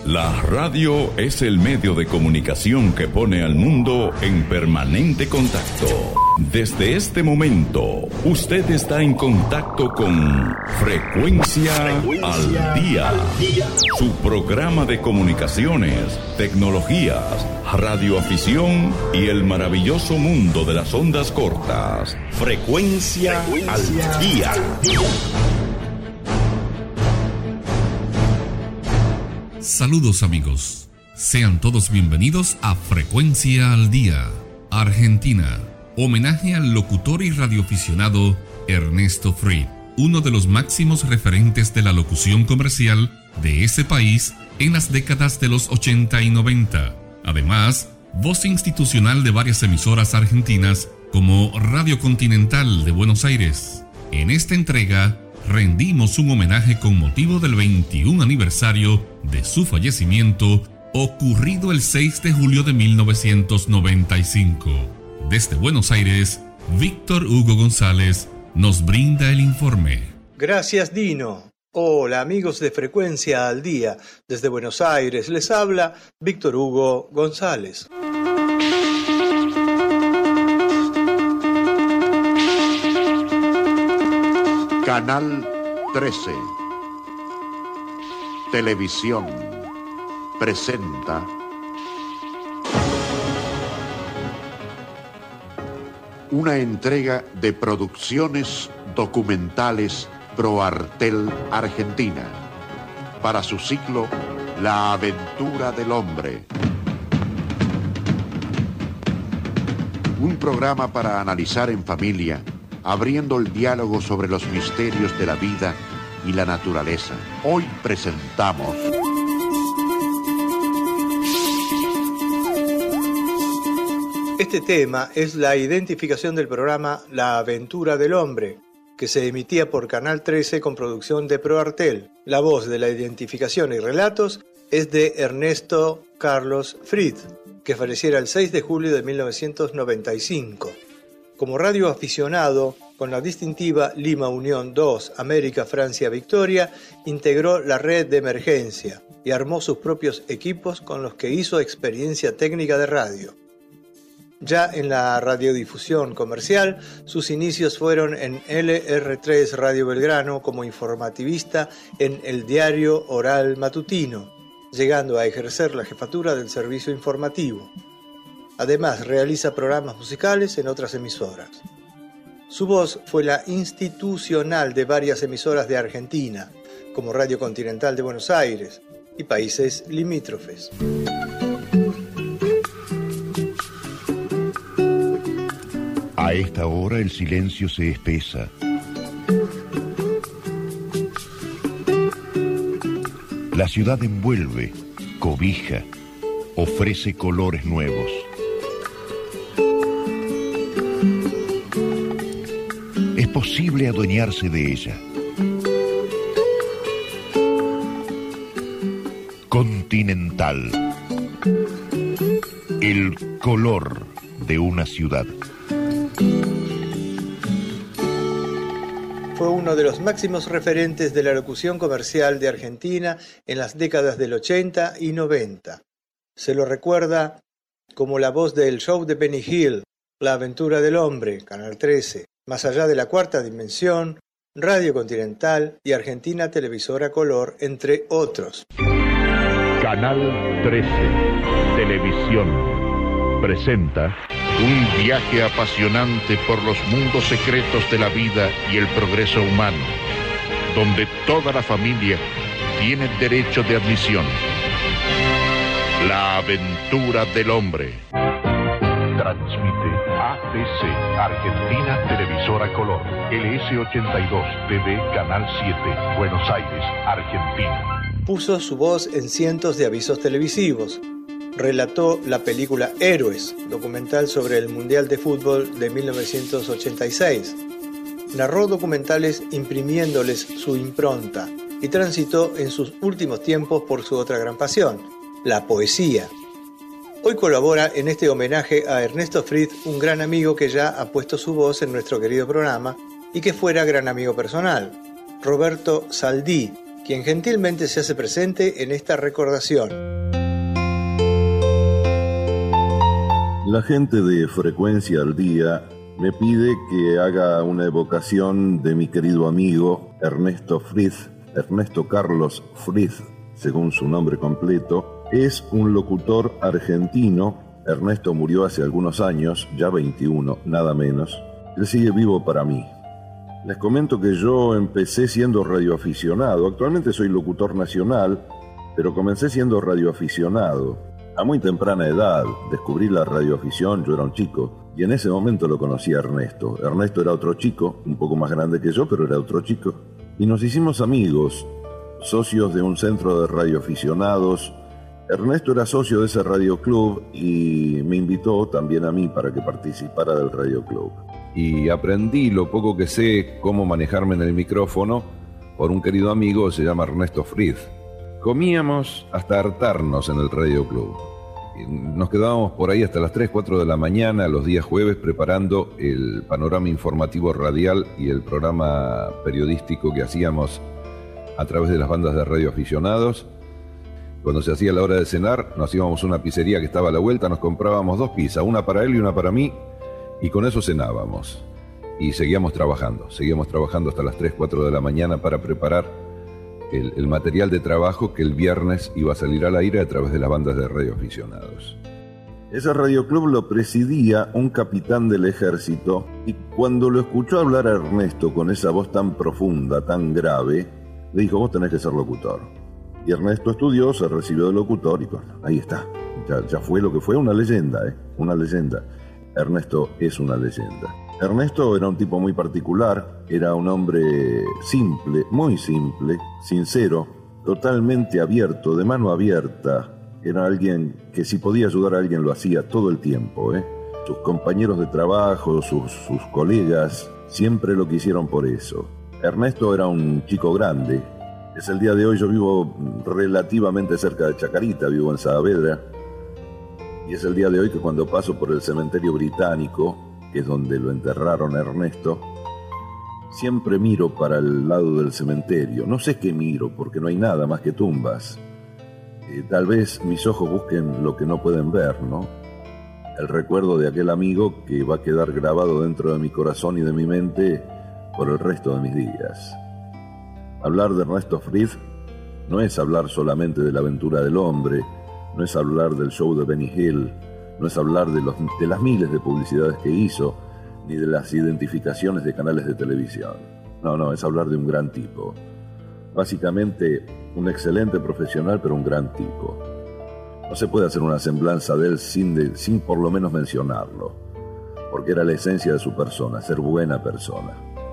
La radio es el medio de comunicación que pone al mundo en permanente contacto. Desde este momento, usted está en contacto con Frecuencia al Día. Su programa de comunicaciones, tecnologías, radioafición y el maravilloso mundo de las ondas cortas. Frecuencia al Día. Saludos amigos, sean todos bienvenidos a Frecuencia al Día, Argentina. Homenaje al locutor y radioaficionado Ernesto Fried, uno de los máximos referentes de la locución comercial de ese país en las décadas de los 80 y 90. Además, voz institucional de varias emisoras argentinas como Radio Continental de Buenos Aires. En esta entrega, rendimos un homenaje con motivo del 21 aniversario de su fallecimiento, ocurrido el 6 de julio de 1995. Desde Buenos Aires, Víctor Hugo González nos brinda el informe. Gracias, Dino. Hola, amigos de Frecuencia al Día. Desde Buenos Aires les habla Víctor Hugo González. Canal 13 Televisión presenta una entrega de producciones documentales ProArtel Argentina para su ciclo La Aventura del Hombre. Un programa para analizar en familia, abriendo el diálogo sobre los misterios de la vida y la naturaleza. Hoy presentamos Este tema es la identificación del programa La Aventura del Hombre, que se emitía por Canal 13 con producción de ProArtel. La voz de la identificación y relatos es de Ernesto Carlos Fried, que falleciera el 6 de julio de 1995. Como radioaficionado, con la distintiva Lima Unión 2, América Francia Victoria, integró la red de emergencia y armó sus propios equipos con los que hizo experiencia técnica de radio. Ya en la radiodifusión comercial, sus inicios fueron en LR3 Radio Belgrano como informativista en el diario Oral Matutino, llegando a ejercer la jefatura del servicio informativo. Además, realiza programas musicales en otras emisoras. Su voz fue la institucional de varias emisoras de Argentina, como Radio Continental de Buenos Aires y países limítrofes. A esta hora el silencio se espesa. La ciudad envuelve, cobija, ofrece colores nuevos. Es posible adueñarse de ella. Continental. El color de una ciudad. Fue uno de los máximos referentes de la locución comercial de Argentina en las décadas del 80 y 90. Se lo recuerda como la voz del show de Benny Hill, La Aventura del Hombre, Canal 13, Más allá de la cuarta dimensión, Radio Continental y Argentina Televisora Color, entre otros. Canal 13 Televisión presenta un viaje apasionante por los mundos secretos de la vida y el progreso humano, donde toda la familia tiene derecho de admisión. La Aventura del Hombre. Transmite ATC, Argentina Televisora Color, LS82 TV Canal 7, Buenos Aires, Argentina. Puso su voz en cientos de avisos televisivos. Relató la película Héroes, documental sobre el Mundial de Fútbol de 1986. Narró documentales imprimiéndoles su impronta y transitó en sus últimos tiempos por su otra gran pasión, la poesía. Hoy colabora en este homenaje a Ernesto Fried, un gran amigo que ya ha puesto su voz en nuestro querido programa y que fuera gran amigo personal, Roberto Saldí, quien gentilmente se hace presente en esta recordación. La gente de Frecuencia al Día me pide que haga una evocación de mi querido amigo Ernesto Friz, Ernesto Carlos Friz, según su nombre completo. Es un locutor argentino. Ernesto murió hace algunos años, ya 21, nada menos. Él sigue vivo para mí. Les comento que yo empecé siendo radioaficionado. Actualmente soy locutor nacional, pero comencé siendo radioaficionado. A muy temprana edad descubrí la radioafición, yo era un chico, y en ese momento lo conocí a Ernesto. Ernesto era otro chico, un poco más grande que yo, pero era otro chico. Y nos hicimos amigos, socios de un centro de radioaficionados. Ernesto era socio de ese radioclub y me invitó también a mí para que participara del radioclub. Y aprendí lo poco que sé cómo manejarme en el micrófono por un querido amigo, se llama Ernesto Friz. Comíamos hasta hartarnos en el radioclub. Nos quedábamos por ahí hasta las 3, 4 de la mañana los días jueves preparando el panorama informativo radial y el programa periodístico que hacíamos a través de las bandas de radioaficionados. Cuando se hacía la hora de cenar, nos íbamos a una pizzería que estaba a la vuelta, nos comprábamos 2 pizzas, una para él y una para mí, y con eso cenábamos. Y seguíamos trabajando hasta las 3, 4 de la mañana para preparar el material de trabajo que el viernes iba a salir al aire a través de las bandas de radioaficionados. Ese radioclub lo presidía un capitán del ejército, y cuando lo escuchó hablar a Ernesto con esa voz tan profunda, tan grave, le dijo: vos tenés que ser locutor. Y Ernesto estudió, se recibió de locutor y bueno, ahí está. Ya fue lo que fue, una leyenda, una leyenda. Ernesto es una leyenda. Ernesto era un tipo muy particular, era un hombre simple, muy simple, sincero, totalmente abierto, de mano abierta. Era alguien que si podía ayudar a alguien lo hacía todo el tiempo. Sus compañeros de trabajo, sus colegas, siempre lo quisieron por eso. Ernesto era un chico grande. Es el día de hoy, yo vivo relativamente cerca de Chacarita, vivo en Saavedra. Y es el día de hoy que cuando paso por el cementerio británico, que es donde lo enterraron a Ernesto, siempre miro para el lado del cementerio. No sé qué miro, porque no hay nada más que tumbas. Tal vez mis ojos busquen lo que no pueden ver, ¿no? El recuerdo de aquel amigo que va a quedar grabado dentro de mi corazón y de mi mente por el resto de mis días. Hablar de Ernesto Friz no es hablar solamente de la aventura del hombre, no es hablar del show de Benny Hill, no es hablar de las miles de publicidades que hizo, ni de las identificaciones de canales de televisión. No, es hablar de un gran tipo. Básicamente, un excelente profesional, pero un gran tipo. No se puede hacer una semblanza de él sin por lo menos mencionarlo, porque era la esencia de su persona, ser buena persona.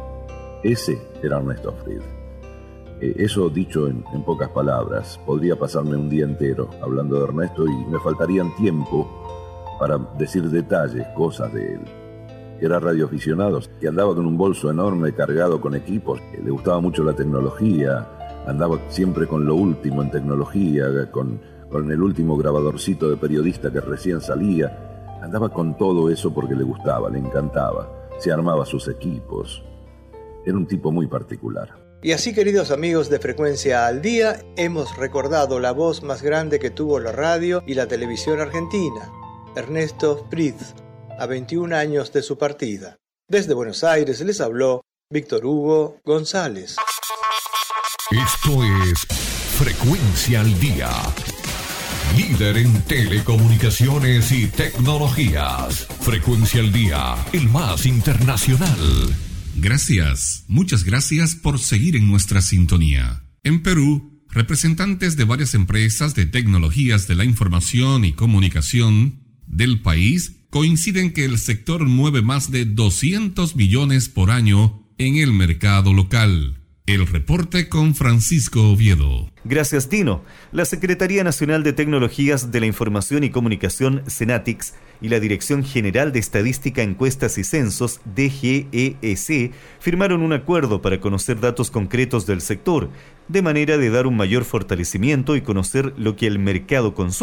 Ese era Ernesto Friz. Eso dicho en pocas palabras. Podría pasarme un día entero hablando de Ernesto y me faltarían tiempo para decir detalles, cosas de él. Era radioaficionado, que andaba con un bolso enorme cargado con equipos, le gustaba mucho la tecnología, andaba siempre con lo último en tecnología, con el último grabadorcito de periodista que recién salía. Andaba con todo eso porque le gustaba, le encantaba, se armaba sus equipos. Era un tipo muy particular. Y así, queridos amigos de Frecuencia al Día, hemos recordado la voz más grande que tuvo la radio y la televisión argentina, Ernesto Friz, a 21 años de su partida. Desde Buenos Aires les habló Víctor Hugo González. Esto es Frecuencia al Día, líder en telecomunicaciones y tecnologías. Frecuencia al Día, el más internacional. Gracias, muchas gracias por seguir en nuestra sintonía. En Perú, representantes de varias empresas de tecnologías de la información y comunicación del país coinciden que el sector mueve más de 200 millones por año en el mercado local. El reporte con Francisco Oviedo. Gracias, Tino. La Secretaría Nacional de Tecnologías de la Información y Comunicación, Senatix, y la Dirección General de Estadística, Encuestas y Censos, DGEC, firmaron un acuerdo para conocer datos concretos del sector, de manera de dar un mayor fortalecimiento y conocer lo que el mercado consume.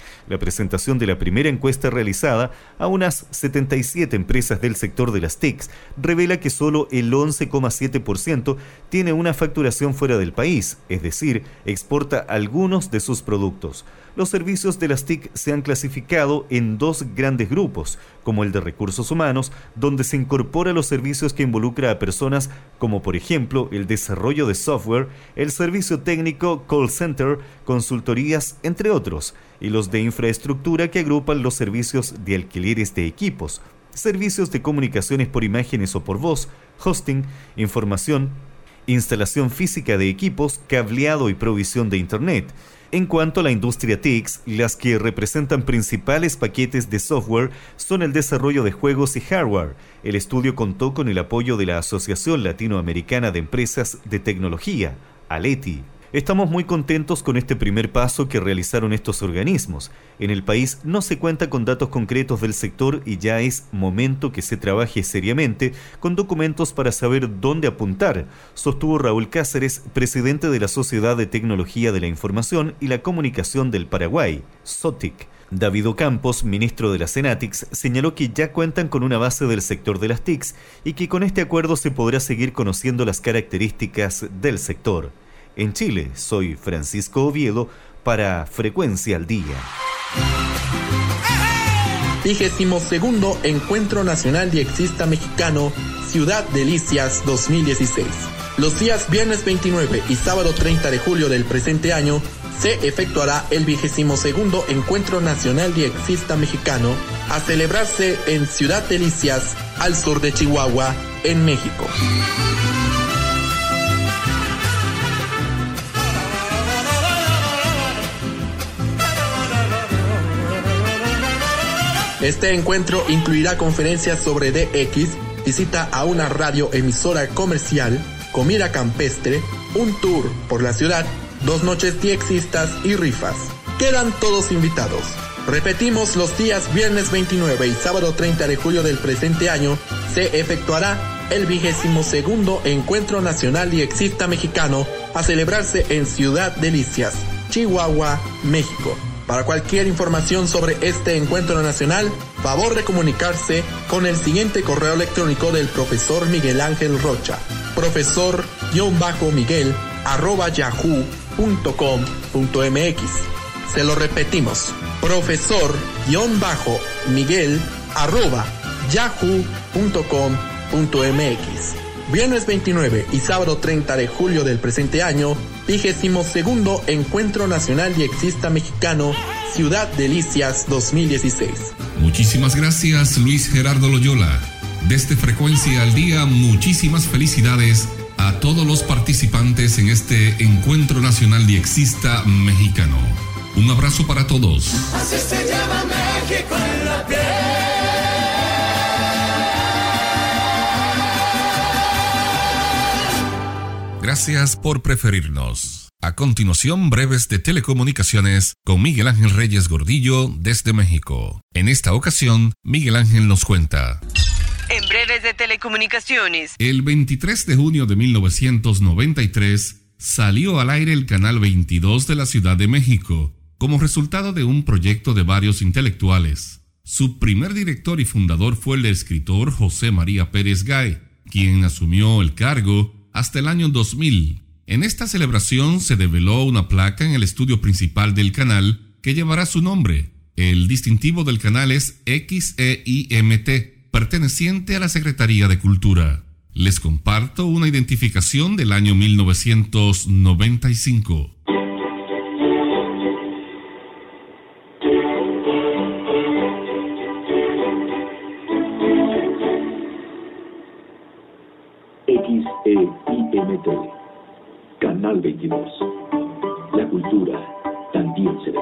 La presentación de la primera encuesta realizada a unas 77 empresas del sector de las TICs revela que solo el 11,7% tiene una facturación fuera del país, es decir, exporta algunos de sus productos. Los servicios de las TIC se han clasificado en dos grandes grupos, como el de recursos humanos, donde se incorpora los servicios que involucra a personas como por ejemplo el desarrollo de software, el servicio técnico, call center, consultorías, entre otros, y los de infraestructura que agrupan los servicios de alquileres de equipos, servicios de comunicaciones por imágenes o por voz, hosting, información, instalación física de equipos, cableado y provisión de Internet. En cuanto a la industria TICs, las que representan principales paquetes de software son el desarrollo de juegos y hardware. El estudio contó con el apoyo de la Asociación Latinoamericana de Empresas de Tecnología, ALETI. Estamos muy contentos con este primer paso que realizaron estos organismos. En el país no se cuenta con datos concretos del sector y ya es momento que se trabaje seriamente con documentos para saber dónde apuntar, sostuvo Raúl Cáceres, presidente de la Sociedad de Tecnología de la Información y la Comunicación del Paraguay, SOTIC. David Ocampos, ministro de la Senatix, señaló que ya cuentan con una base del sector de las TICs y que con este acuerdo se podrá seguir conociendo las características del sector. En Chile, soy Francisco Oviedo para Frecuencia al Día. 22º Encuentro Nacional Diexista Mexicano, Ciudad Delicias 2016. Los días viernes 29 y sábado 30 de julio del presente año se efectuará el 22º Encuentro Nacional Diexista Mexicano, a celebrarse en Ciudad Delicias, al sur de Chihuahua, en México. Este encuentro incluirá conferencias sobre DX, visita a una radioemisora comercial, comida campestre, un tour por la ciudad, 2 noches diexistas y rifas. Quedan todos invitados. Repetimos, los días viernes 29 y sábado 30 de julio del presente año se efectuará el 22º Encuentro Nacional Diexista Mexicano, a celebrarse en Ciudad Delicias, Chihuahua, México. Para cualquier información sobre este encuentro nacional, favor de comunicarse con el siguiente correo electrónico del profesor Miguel Ángel Rocha, profesor-miguel@yahoo.com.mx. Se lo repetimos, profesor-miguel@yahoo.com.mx. Viernes 29 y sábado 30 de julio del presente año, 22º Encuentro Nacional Diexista Mexicano, Ciudad Delicias 2016. Muchísimas gracias, Luis Gerardo Loyola. Desde Frecuencia al Día, muchísimas felicidades a todos los participantes en este Encuentro Nacional Diexista Mexicano. Un abrazo para todos. Así se llama México en la piel. Gracias por preferirnos. A continuación, breves de telecomunicaciones con Miguel Ángel Reyes Gordillo desde México. En esta ocasión, Miguel Ángel nos cuenta. En breves de telecomunicaciones. El 23 de junio de 1993 salió al aire el Canal 22 de la Ciudad de México, como resultado de un proyecto de varios intelectuales. Su primer director y fundador fue el escritor José María Pérez Gay, quien asumió el cargo hasta el año 2000. En esta celebración se develó una placa en el estudio principal del canal que llevará su nombre. El distintivo del canal es XEIMT, perteneciente a la Secretaría de Cultura. Les comparto una identificación del año 1995. XEIMT, Canal 22. La cultura también se ve.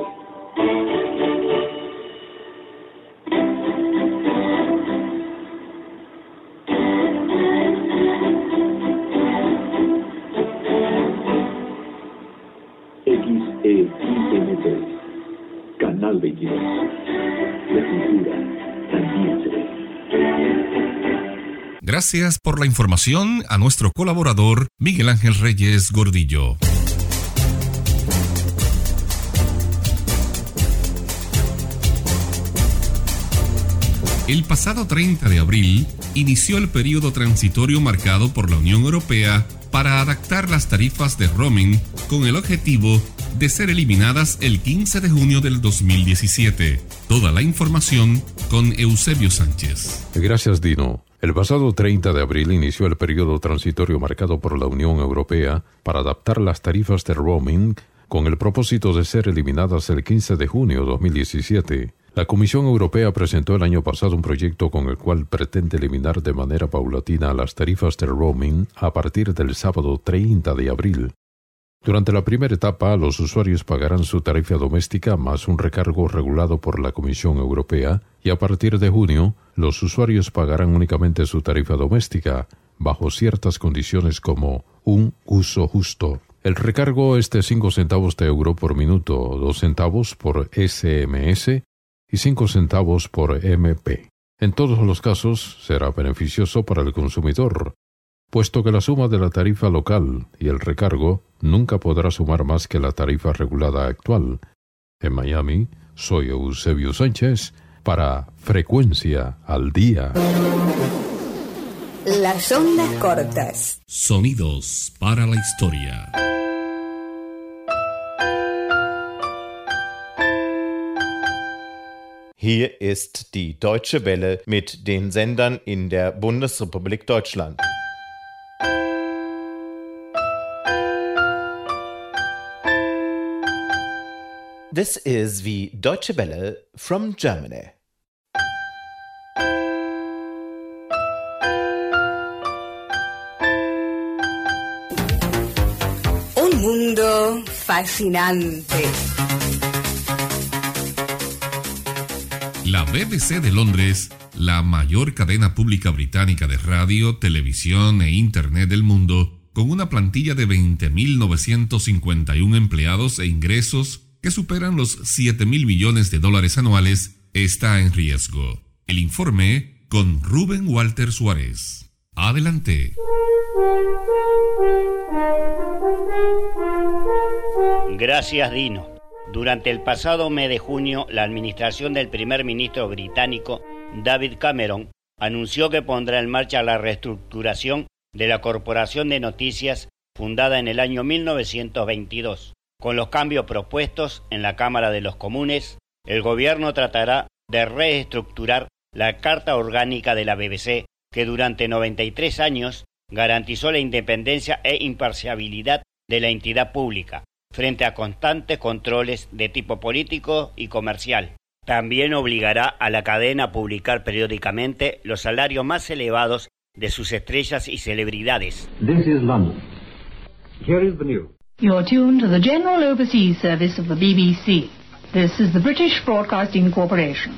XEIMT, Canal 22. La cultura también se ve. Gracias por la información a nuestro colaborador Miguel Ángel Reyes Gordillo. El pasado 30 de abril inició el periodo transitorio marcado por la Unión Europea para adaptar las tarifas de roaming con el objetivo de ser eliminadas el 15 de junio del 2017. Toda la información con Eusebio Sánchez. Gracias, Dino. El pasado 30 de abril inició el periodo transitorio marcado por la Unión Europea para adaptar las tarifas de roaming con el propósito de ser eliminadas el 15 de junio de 2017. La Comisión Europea presentó el año pasado un proyecto con el cual pretende eliminar de manera paulatina las tarifas de roaming a partir del sábado 30 de abril. Durante la primera etapa, los usuarios pagarán su tarifa doméstica más un recargo regulado por la Comisión Europea, y a partir de junio, los usuarios pagarán únicamente su tarifa doméstica, bajo ciertas condiciones como un uso justo. El recargo es de 5 centavos de euro por minuto, 2 centavos por SMS y 5 centavos por MP. En todos los casos, será beneficioso para el consumidor, puesto que la suma de la tarifa local y el recargo nunca podrá sumar más que la tarifa regulada actual. En Miami, soy Eusebio Sánchez para Frecuencia al Día. Las ondas cortas. Sonidos para la historia. Hier ist die Deutsche Welle mit den Sendern in der Bundesrepublik Deutschland. This is the Deutsche Welle from Germany. Un mundo fascinante. La BBC de Londres, la mayor cadena pública británica de radio, televisión e internet del mundo, con una plantilla de 20.951 empleados e ingresos que superan los 7.000 millones de dólares anuales, está en riesgo. El informe con Rubén Walter Suárez. Adelante. Gracias, Dino. Durante el pasado mes de junio, la administración del primer ministro británico, David Cameron, anunció que pondrá en marcha la reestructuración de la Corporación de Noticias fundada en el año 1922. Con los cambios propuestos en la Cámara de los Comunes, el gobierno tratará de reestructurar la Carta Orgánica de la BBC, que durante 93 años garantizó la independencia e imparcialidad de la entidad pública, frente a constantes controles de tipo político y comercial. También obligará a la cadena a publicar periódicamente los salarios más elevados de sus estrellas y celebridades. This is London. Here is the news. You're tuned to the General Overseas Service of the BBC. This is the British Broadcasting Corporation.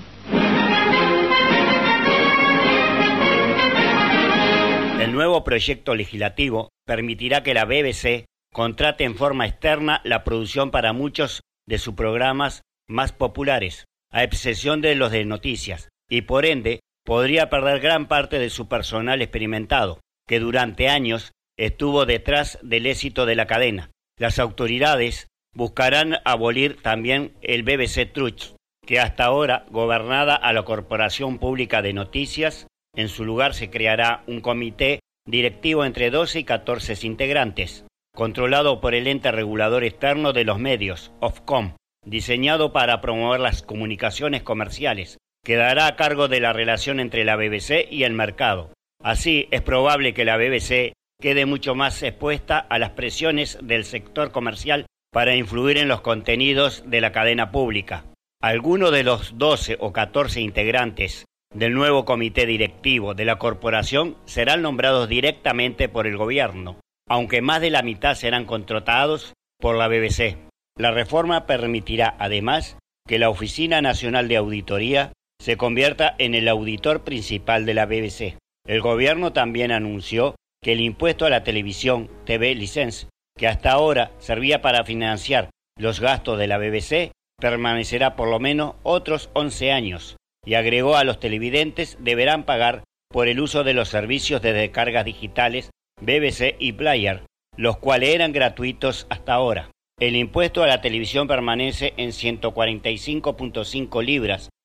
El nuevo proyecto legislativo permitirá que la BBC contrate en forma externa la producción para muchos de sus programas más populares, a excepción de los de noticias, y por ende podría perder gran parte de su personal experimentado, que durante años estuvo detrás del éxito de la cadena. Las autoridades buscarán abolir también el BBC Trust, que hasta ahora gobernaba a la Corporación Pública de Noticias. En su lugar se creará un comité directivo entre 12 y 14 integrantes, controlado por el ente regulador externo de los medios, Ofcom, diseñado para promover las comunicaciones comerciales, que dará a cargo de la relación entre la BBC y el mercado. Así, es probable que la BBC quede mucho más expuesta a las presiones del sector comercial para influir en los contenidos de la cadena pública. Algunos de los 12 o 14 integrantes del nuevo comité directivo de la corporación serán nombrados directamente por el gobierno, aunque más de la mitad serán contratados por la BBC. La reforma permitirá, además, que la Oficina Nacional de Auditoría se convierta en el auditor principal de la BBC. El gobierno también anunció que el impuesto a la televisión, TV License, que hasta ahora servía para financiar los gastos de la BBC, permanecerá por lo menos otros 11 años, y agregó a los televidentes deberán pagar por el uso de los servicios de descargas digitales BBC y Player, los cuales eran gratuitos hasta ahora. El impuesto a la televisión permanece en 145.5 libras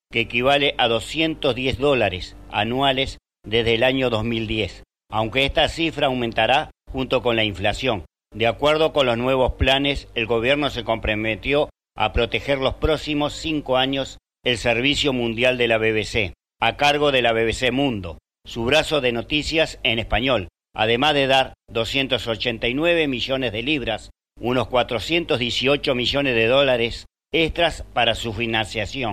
que equivale a $210 anuales desde el año 2010, aunque esta cifra aumentará junto con la inflación. De acuerdo con los nuevos planes, el gobierno se comprometió a proteger los próximos 5 años el servicio mundial de la BBC, a cargo de la BBC Mundo, su brazo de noticias en español, además de dar 289 millones de libras, unos 418 millones de dólares extras para su financiación.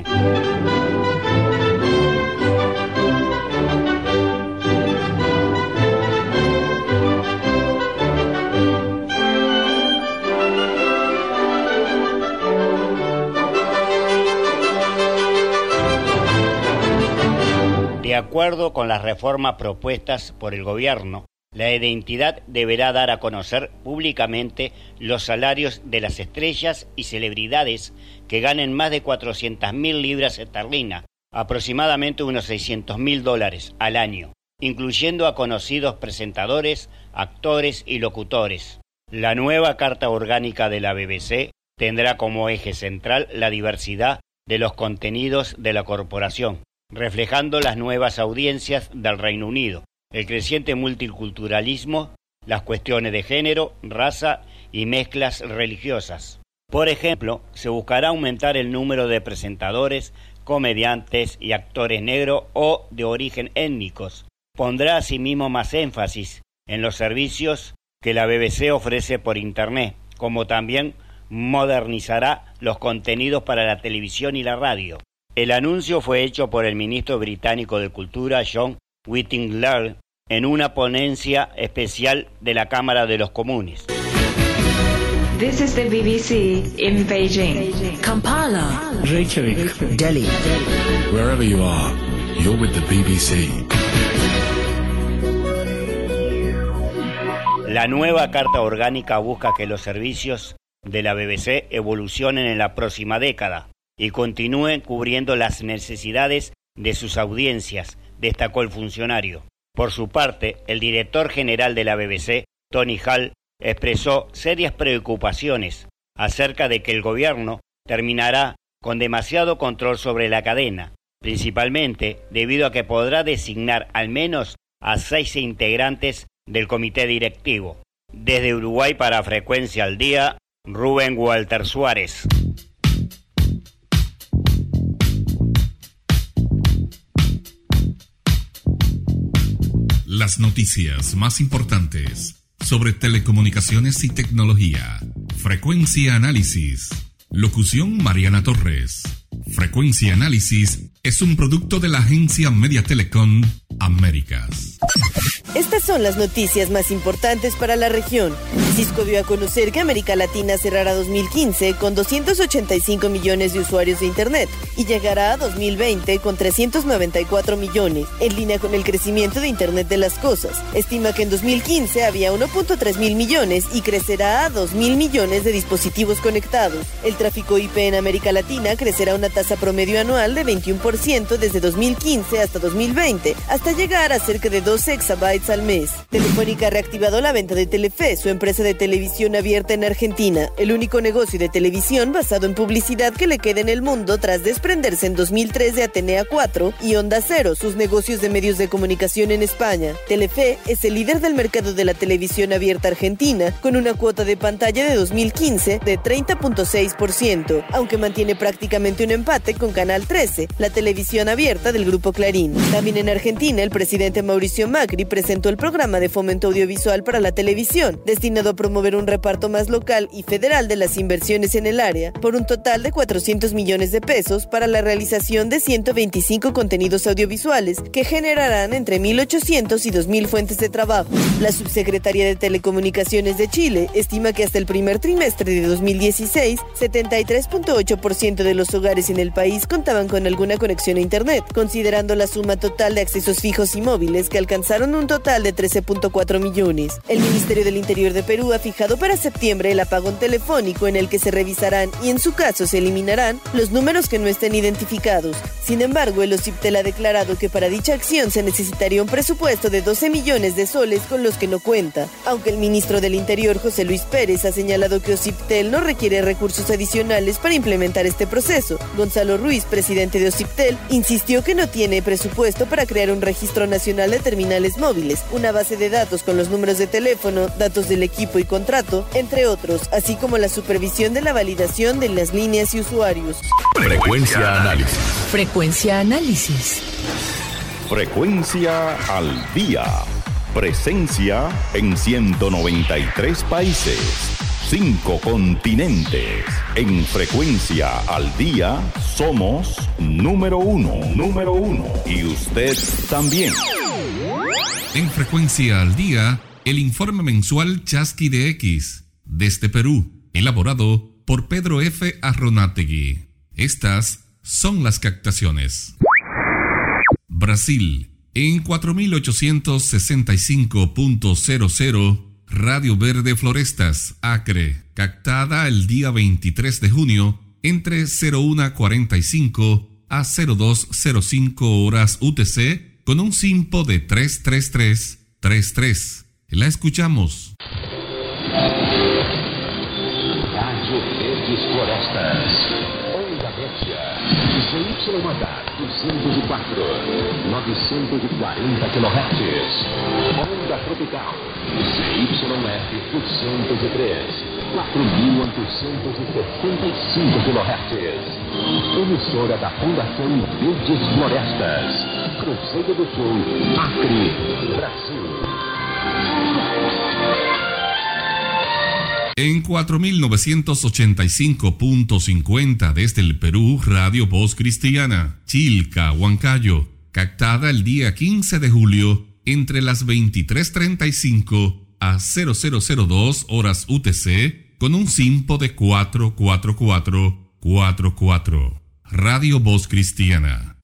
De acuerdo con las reformas propuestas por el gobierno, la entidad deberá dar a conocer públicamente los salarios de las estrellas y celebridades que ganen más de 400.000 libras esterlinas, aproximadamente unos $600.000 al año, incluyendo a conocidos presentadores, actores y locutores. La nueva Carta Orgánica de la BBC tendrá como eje central la diversidad de los contenidos de la corporación, reflejando las nuevas audiencias del Reino Unido, el creciente multiculturalismo, las cuestiones de género, raza y mezclas religiosas. Por ejemplo, se buscará aumentar el número de presentadores, comediantes y actores negros o de origen étnicos. Pondrá asimismo más énfasis en los servicios que la BBC ofrece por Internet, como también modernizará los contenidos para la televisión y la radio. El anuncio fue hecho por el ministro británico de Cultura, John Whittington, en una ponencia especial de la Cámara de los Comunes. This is the BBC in Beijing, Kampala, Reykjavik, Delhi. Wherever you are, you're with the BBC. La nueva Carta Orgánica busca que los servicios de la BBC evolucionen en la próxima década y continúen cubriendo las necesidades de sus audiencias, destacó el funcionario. Por su parte, el director general de la BBC, Tony Hall, expresó serias preocupaciones acerca de que el gobierno terminará con demasiado control sobre la cadena, principalmente debido a que podrá designar al menos a 6 integrantes del comité directivo. Desde Uruguay para Frecuencia al Día, Rubén Walter Suárez. Las noticias más importantes sobre telecomunicaciones y tecnología. Frecuencia Análisis. Locución Mariana Torres. Frecuencia Análisis es un producto de la agencia Media Telecom Américas. Estas son las noticias más importantes para la región. Cisco dio a conocer que América Latina cerrará 2015 con 285 millones de usuarios de Internet y llegará a 2020 con 394 millones, en línea con el crecimiento de Internet de las cosas. Estima que en 2015 había 1.3 mil millones y crecerá a 2 mil millones de dispositivos conectados. El tráfico IP en América Latina crecerá a una tasa promedio anual de 21% desde 2015 hasta 2020, hasta llegar a cerca de 2 exabytes al mes. Telefónica ha reactivado la venta de Telefe, su empresa de televisión abierta en Argentina, el único negocio de televisión basado en publicidad que le queda en el mundo tras desprenderse en 2003 de Atenea 4 y Onda Cero, sus negocios de medios de comunicación en España. Telefe es el líder del mercado de la televisión abierta argentina, con una cuota de pantalla de 2015 de 30.6%, aunque mantiene prácticamente un empate con Canal 13, la televisión abierta del Grupo Clarín. También en Argentina, el presidente Mauricio Macri presentó el programa de fomento audiovisual para la televisión, destinado a promover un reparto más local y federal de las inversiones en el área, por un total de 400 millones de pesos para la realización de 125 contenidos audiovisuales que generarán entre 1.800 y 2.000 fuentes de trabajo. La subsecretaría de Telecomunicaciones de Chile estima que hasta el primer trimestre de 2016, 73.8% de los hogares en el país contaban con alguna conexión a Internet, considerando la suma total de accesos fijos y móviles que alcanzaron un total total de 13.4 millones. El Ministerio del Interior de Perú ha fijado para septiembre el apagón telefónico en el que se revisarán y en su caso se eliminarán los números que no estén identificados. Sin embargo, el OCIPTEL ha declarado que para dicha acción se necesitaría un presupuesto de 12 millones de soles con los que no cuenta. Aunque el ministro del Interior, José Luis Pérez, ha señalado que OCIPTEL no requiere recursos adicionales para implementar este proceso, Gonzalo Ruiz, presidente de OCIPTEL, insistió que no tiene presupuesto para crear un registro nacional de terminales móviles, una base de datos con los números de teléfono, datos del equipo y contrato, entre otros, así como la supervisión de la validación de las líneas y usuarios. Frecuencia Análisis. Frecuencia Análisis. Frecuencia al día. Presencia en 193 países, 5 continentes. En Frecuencia al día somos número uno. Y usted también. En Frecuencia al día, el informe mensual Chasqui de X, desde Perú, elaborado por Pedro F. Arronategui. Estas son las captaciones. Brasil, en 4865.00, Radio Verde Florestas, Acre, captada el día 23 de junio, entre 01:45 a 02:05 horas UTC, con un SINPO de 33333. La escuchamos. Radio Verdes Florestas. Onda média. ZYH 204. 940 kHz. Onda tropical. ZYF 203. 4.875 kHz. Emissora da Fundação Verdes Florestas. Cruzeiro do Sul, Acre, Brasil. En 4985.50 desde el Perú, Radio Voz Cristiana, Chilca, Huancayo, captada el día 15 de julio entre las 23:35 a 0002 horas UTC con un SINPO de 44444. Radio Voz Cristiana.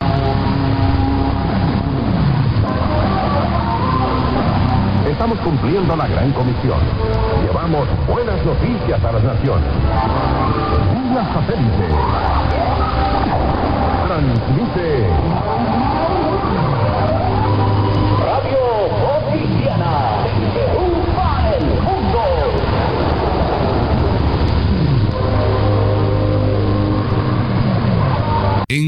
Estamos cumpliendo la gran comisión. Llevamos buenas noticias a las naciones. Vía satélite. Transmite Radio Voz Cristiana. Perú para el mundo. En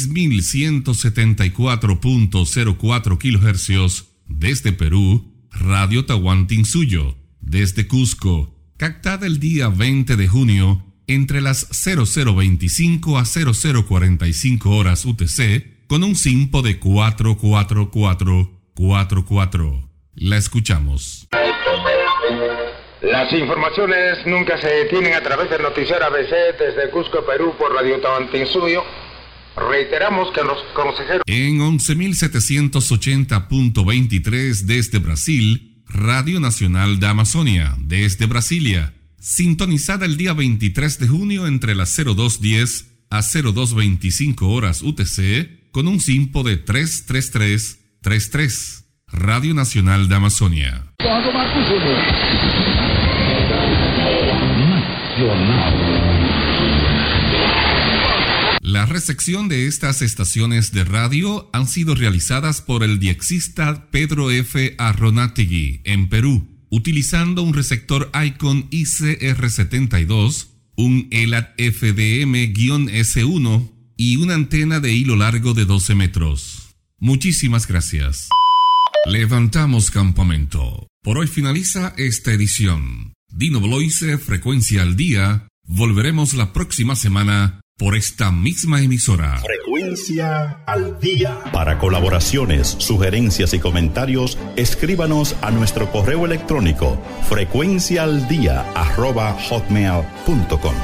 6174.04 kHz desde Perú, Radio Tahuantinsuyo, desde Cusco, captada el día 20 de junio entre las 0025 a 0045 horas UTC con un SINPO de 44444. La escuchamos. Las informaciones nunca se detienen a través del noticiero ABC desde Cusco, Perú, por Radio Tahuantinsuyo. Reiteramos que los consejeros... En 11.780.23 desde Brasil, Radio Nacional da Amazonia, desde Brasilia, sintonizada el día 23 de junio entre las 02:10 a 02:25 horas UTC, con un SINPO de 33333. Radio Nacional da Amazonia. La recepción de estas estaciones de radio han sido realizadas por el diexista Pedro F. Arronategui en Perú, utilizando un receptor Icon ICR72, un ELAT FDM-S1 y una antena de hilo largo de 12 metros. Muchísimas gracias. Levantamos campamento. Por hoy finaliza esta edición. Dino Bloise, Frecuencia al Día. Volveremos la próxima semana por esta misma emisora. Frecuencia al Día. Para colaboraciones, sugerencias y comentarios, escríbanos a nuestro correo electrónico frecuenciaaldia@hotmail.com.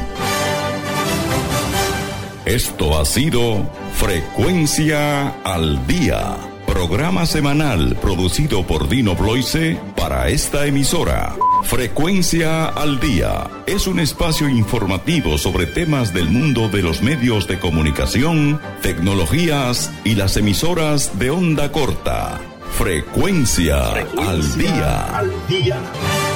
Esto ha sido Frecuencia al Día, programa semanal producido por Dino Bloise para esta emisora. Frecuencia al Día es un espacio informativo sobre temas del mundo de los medios de comunicación, tecnologías y las emisoras de onda corta. Frecuencia al día.